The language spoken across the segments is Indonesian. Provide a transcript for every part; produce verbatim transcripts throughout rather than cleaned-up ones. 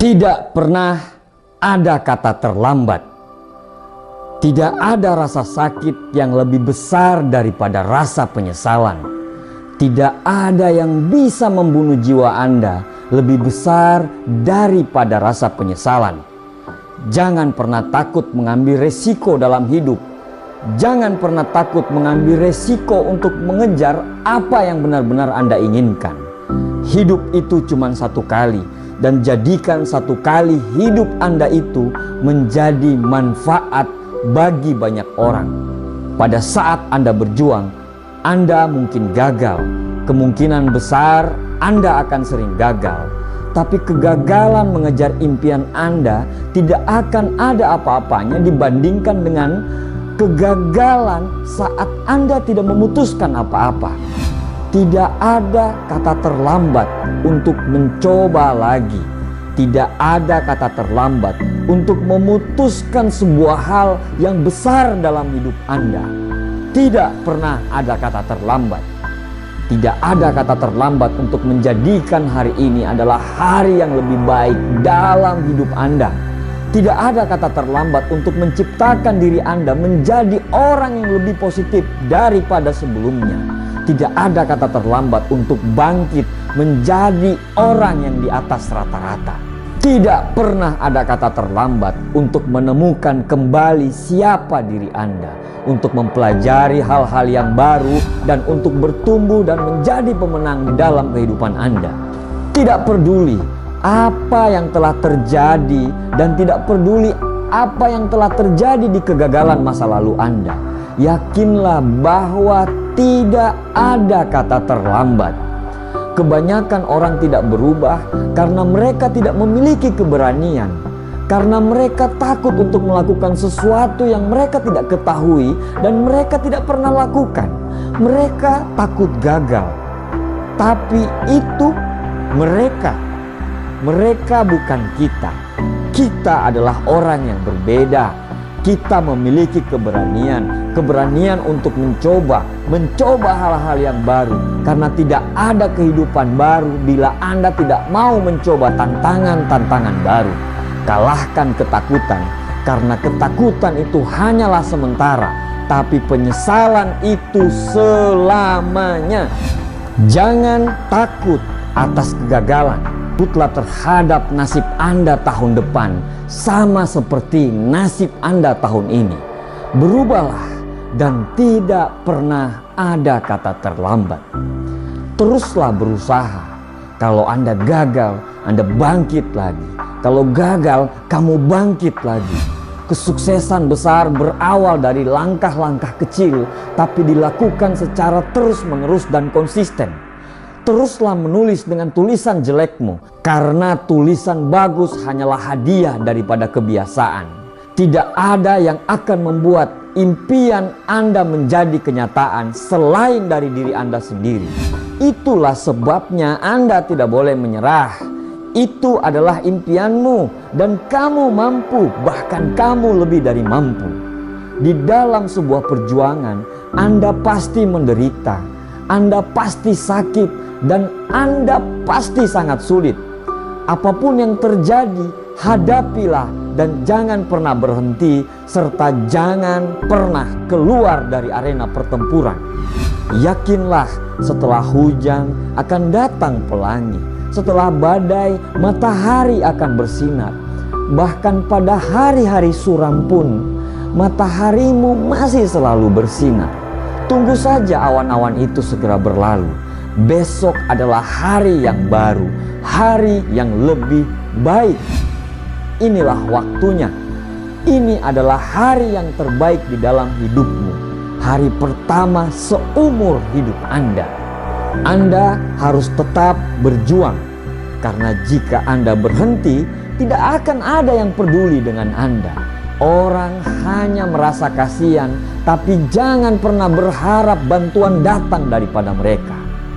Tidak pernah ada kata terlambat. Tidak ada rasa sakit yang lebih besar daripada rasa penyesalan. Tidak ada yang bisa membunuh jiwa Anda lebih besar daripada rasa penyesalan. Jangan pernah takut mengambil resiko dalam hidup. Jangan pernah takut mengambil resiko untuk mengejar apa yang benar-benar Anda inginkan. Hidup itu cuma satu kali, dan jadikan satu kali hidup Anda itu menjadi manfaat bagi banyak orang. Pada saat Anda berjuang, Anda mungkin gagal. Kemungkinan besar Anda akan sering gagal. Tapi kegagalan mengejar impian Anda tidak akan ada apa-apanya dibandingkan dengan kegagalan saat Anda tidak memutuskan apa-apa. Tidak ada kata terlambat untuk mencoba lagi. Tidak ada kata terlambat untuk memutuskan sebuah hal yang besar dalam hidup Anda. Tidak pernah ada kata terlambat. Tidak ada kata terlambat untuk menjadikan hari ini adalah hari yang lebih baik dalam hidup Anda. Tidak ada kata terlambat untuk menciptakan diri Anda menjadi orang yang lebih positif daripada sebelumnya. Tidak ada kata terlambat untuk bangkit menjadi orang yang di atas rata-rata. Tidak pernah ada kata terlambat untuk menemukan kembali siapa diri Anda, untuk mempelajari hal-hal yang baru, dan untuk bertumbuh dan menjadi pemenang di dalam kehidupan Anda. Tidak peduli apa yang telah terjadi, dan tidak peduli apa yang telah terjadi di kegagalan masa lalu Anda. Yakinlah bahwa tidak ada kata terlambat. Kebanyakan orang tidak berubah karena mereka tidak memiliki keberanian, karena mereka takut untuk melakukan sesuatu yang mereka tidak ketahui dan mereka tidak pernah lakukan. Mereka takut gagal. Tapi itu mereka. Mereka bukan kita. Kita adalah orang yang berbeda. Kita memiliki keberanian, keberanian untuk mencoba, mencoba hal-hal yang baru. Karena tidak ada kehidupan baru bila Anda tidak mau mencoba tantangan-tantangan baru. Kalahkan ketakutan, karena ketakutan itu hanyalah sementara, tapi penyesalan itu selamanya. Jangan takut atas kegagalan. Takutlah terhadap nasib Anda tahun depan sama seperti nasib Anda tahun ini. Berubahlah dan tidak pernah ada kata terlambat. Teruslah berusaha. Kalau Anda gagal, Anda bangkit lagi. Kalau gagal, kamu bangkit lagi. Kesuksesan besar berawal dari langkah-langkah kecil, tapi dilakukan secara terus-menerus dan konsisten. Teruslah menulis dengan tulisan jelekmu, karena tulisan bagus hanyalah hadiah daripada kebiasaan. Tidak ada yang akan membuat impian Anda menjadi kenyataan selain dari diri Anda sendiri. Itulah sebabnya Anda tidak boleh menyerah. Itu adalah impianmu dan kamu mampu, bahkan kamu lebih dari mampu. Di dalam sebuah perjuangan, Anda pasti menderita, Anda pasti sakit, dan Anda pasti sangat sulit. Apapun yang terjadi, hadapilah dan jangan pernah berhenti, serta jangan pernah keluar dari arena pertempuran. Yakinlah setelah hujan akan datang pelangi. Setelah badai, matahari akan bersinar. Bahkan pada hari-hari suram pun, mataharimu masih selalu bersinar. Tunggu saja awan-awan itu segera berlalu. Besok adalah hari yang baru, hari yang lebih baik. Inilah waktunya. Ini adalah hari yang terbaik di dalam hidupmu. Hari pertama seumur hidup Anda. Anda harus tetap berjuang, karena jika Anda berhenti, tidak akan ada yang peduli dengan Anda. Orang hanya merasa kasihan, tapi jangan pernah berharap bantuan datang daripada mereka.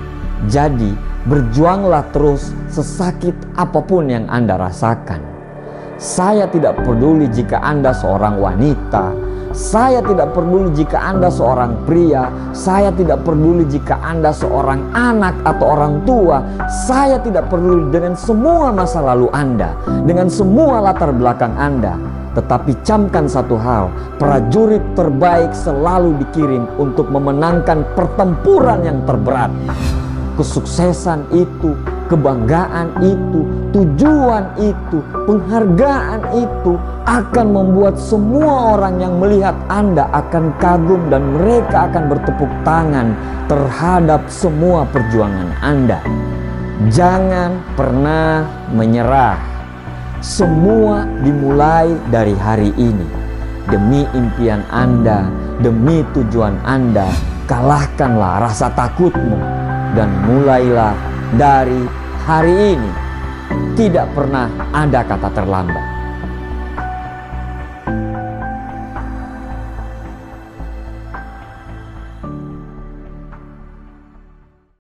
Jadi, berjuanglah terus sesakit apapun yang Anda rasakan. Saya tidak peduli jika Anda seorang wanita, Saya tidak peduli jika Anda seorang pria, saya tidak peduli jika Anda seorang anak atau orang tua, saya tidak peduli dengan semua masa lalu Anda, dengan semua latar belakang Anda. Tetapi camkan satu hal, prajurit terbaik selalu dikirim untuk memenangkan pertempuran yang terberat. Kesuksesan itu, kebanggaan itu, tujuan itu, penghargaan itu akan membuat semua orang yang melihat Anda akan kagum dan mereka akan bertepuk tangan terhadap semua perjuangan Anda. Jangan pernah menyerah. Semua dimulai dari hari ini. Demi impian Anda, demi tujuan Anda, kalahkanlah rasa takutmu dan mulailah dari hari ini. Tidak pernah ada kata terlambat.